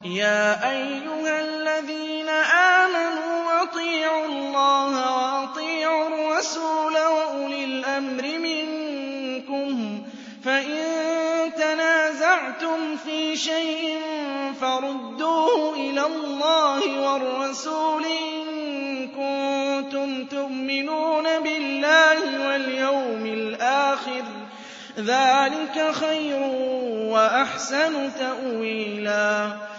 يَا أَيُّهَا الَّذِينَ آمَنُوا أَطِيعُوا اللَّهَ وَأَطِيعُوا الرَّسُولَ وَأُولِي الْأَمْرِ مِنكُمْ ۖ فَإِن تَنَازَعْتُمْ فِي شَيْءٍ فَرُدُّوهُ إِلَى اللَّهِ وَالرَّسُولِ إِن كُنتُمْ تُؤْمِنُونَ بِاللَّهِ وَالْيَوْمِ الْآخِرِ ۚ ذَٰلِكَ خَيْرٌ وَأَحْسَنُ تَأْوِيلًا